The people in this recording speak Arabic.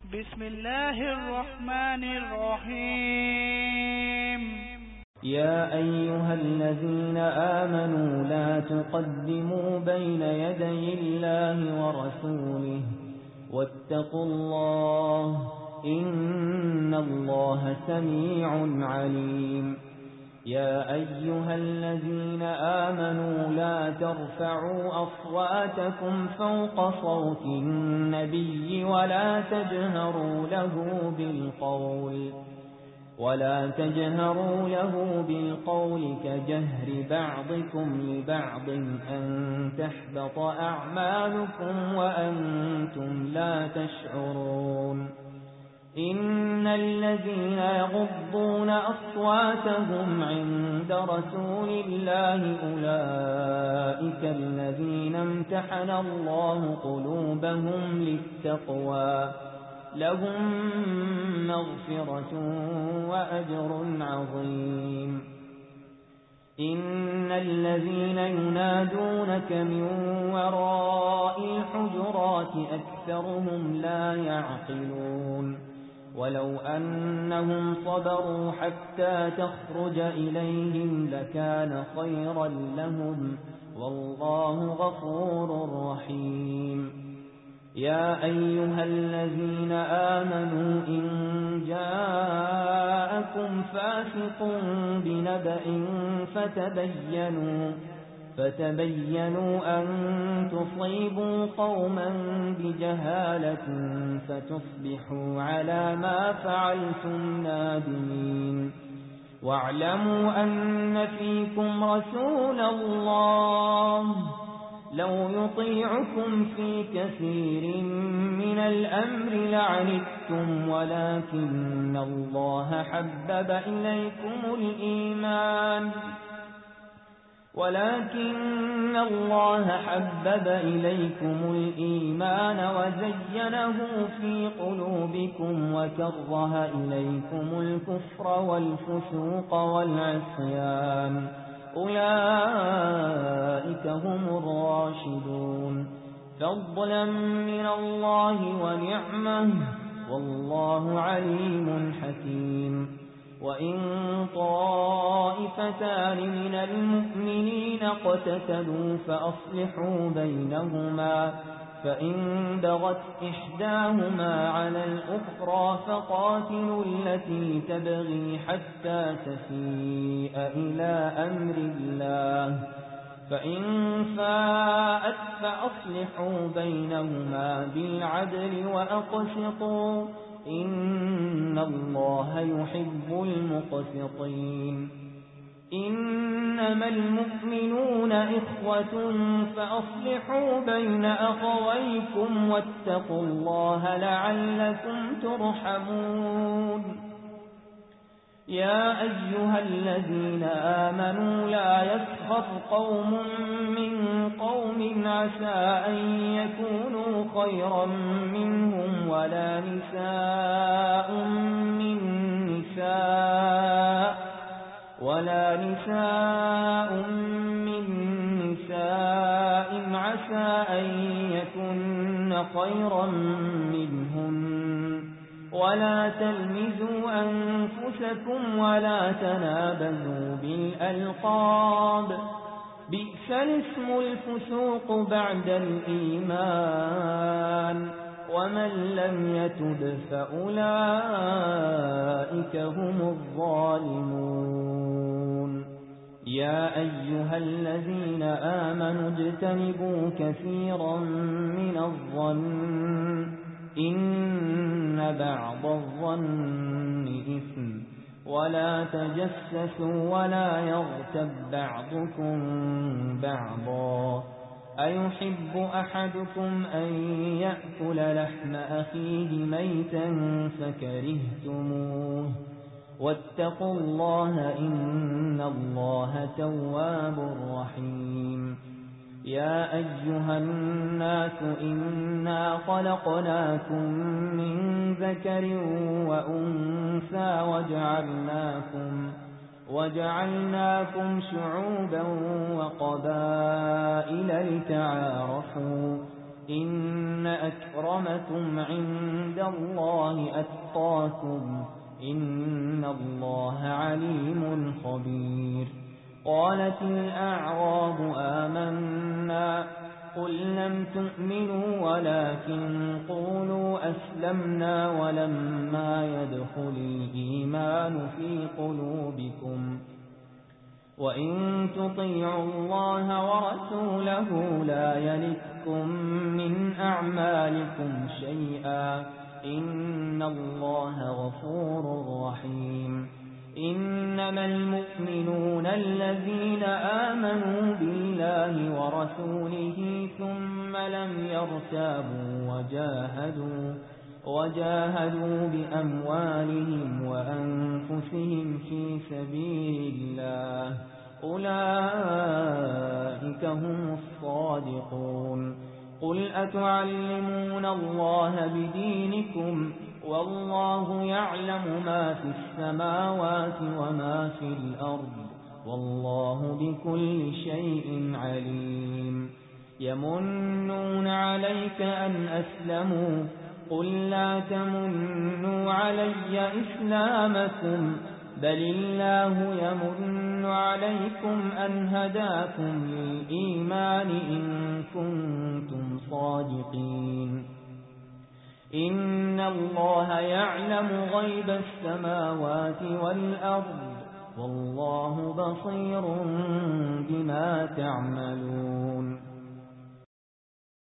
بسم الله الرحمن الرحيم. يا أيها الذين آمنوا لا تقدموا بين يدي الله ورسوله واتقوا الله إن الله سميع عليم. يا أيها الذين آمنوا لا ترفعوا أصواتكم فوق صوت النبي ولا تجهروا له بالقول كجهر بعضكم لبعض أن تحبط أعمالكم وأنتم لا تشعرون. إن الذين يغضون أصواتهم عند رسول الله أولئك الذين امتحن الله قلوبهم للتقوى لهم مغفرة وأجر عظيم. إن الذين ينادونك من وراء الحجرات أكثرهم لا يعقلون. ولو أنهم صبروا حتى تخرج إليهم لكان خيرا لهم والله غفور رحيم. يا أيها الذين آمنوا إن جاءكم فاسق بنبأ فتبينوا أن تصيبوا قوما بجهالة فتصبحوا على ما فعلتم نادمين. واعلموا أن فيكم رسول الله لو يطيعكم في كثير من الأمر لعنتم ولكن الله حبب إليكم الإيمان وزينه في قلوبكم وكره إليكم الكفر والفسوق والعصيان أولئك هم الراشدون فضلا من الله ونعمه والله عليم حكيم. وإن طائفتان من المؤمنين اقتتلوا فأصلحوا بينهما فإن بغت إحداهما على الأخرى فقاتلوا التي تبغي حتى تفيء إلى أمر الله فإن فاءت فأصلحوا بينهما بالعدل وأقسطوا إن الله يحب المقسطين. إنما المؤمنون إخوة فأصلحوا بين أخويكم واتقوا الله لعلكم ترحمون. يا أيها الذين آمنوا لا يسخر قوم من قوم عسى أن يكونوا خيرا منهم ولا نساء من نساء عسى أن يكن خيرا منهن ولا تلمزوا أنفسكم ولا تنابزوا بالألقاب بئس الاسم الفسوق بعد الإيمان ومن لم يتب فأولئك هم الظالمون. يا أيها الذين آمنوا اجتنبوا كثيرا من الظن إن بعض الظن إثم ولا تجسسوا ولا يغتب بعضكم بعضا أيحب أحدكم أن يأكل لحم أخيه ميتا فكرهتموه واتقوا الله إن الله تواب رحيم. يا أيها الناس إنا خلقناكم من ذكر وأنثى وجعلناكم شعوبا وقبائل لتعارفوا إن أكرمكم عند الله أتقاكم إن الله عليم خبير قالت الأعراب آمنا قل لم تؤمنوا ولكن قولوا أسلمنا ولما يدخل الإيمان في قلوبكم وإن تطيعوا الله ورسوله لا يلتكم من أعمالكم شيئا إن الله غفور رحيم إنما المؤمنون الذين آمنوا بالله ورسوله ثم لم يرتابوا وجاهدوا بأموالهم وأنفسهم في سبيل الله أولئك هم الصادقون قل أتعلمون الله بدينكم والله يعلم ما في السماوات وما في الأرض والله بكل شيء عليم يمنون عليك أن أسلموا قل لا تمنوا علي إسلامكم بل الله يمن عليكم أن هداكم للإيمان إن كنتم صادقين إن الله يعلم غيب السماوات والأرض والله بصير بما تعملون